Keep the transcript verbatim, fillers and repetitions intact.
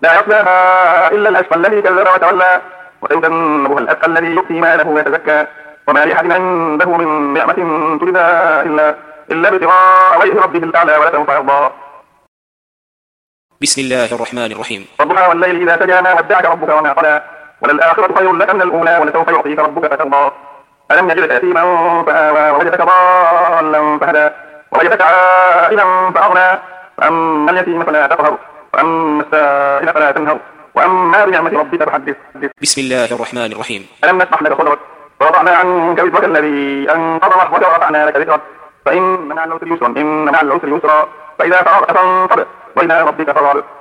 لا يصلاها إلا الأشقى الذي كذب وتولى وسيجنبها الأتقى الذي يؤتي ماله ويتزكى وما لأحد عنده من نعمة تجزى إلا إلا ابتغاء وجه ربه الأعلى ولسوف يرضى. بسم الله الرحمن الرحيم. والضحى والليل إذا سجى ما ودعك ربك وما قلى وللآخرة خير لك من الأولى ولسوف يعطيك ربك فترضى. ألم يجدك يتيما فآوى ووجدك ضالا فهدى ووجدك عائلا فأغنى فأما اليتيم فلا تقهر وأما السائل فلا تنهر وأما بنعمة ربك فحدث. بسم الله الرحمن الرحيم. ألم نشرح لك صدرك ووضعنا عنك وزرك الذي أنقض ظهرك ورفعنا لك ذكرك فإن مع العسر يسرا إن مع العسر يسرا فإذا فرغت فانصب وإلى ربك فارغب.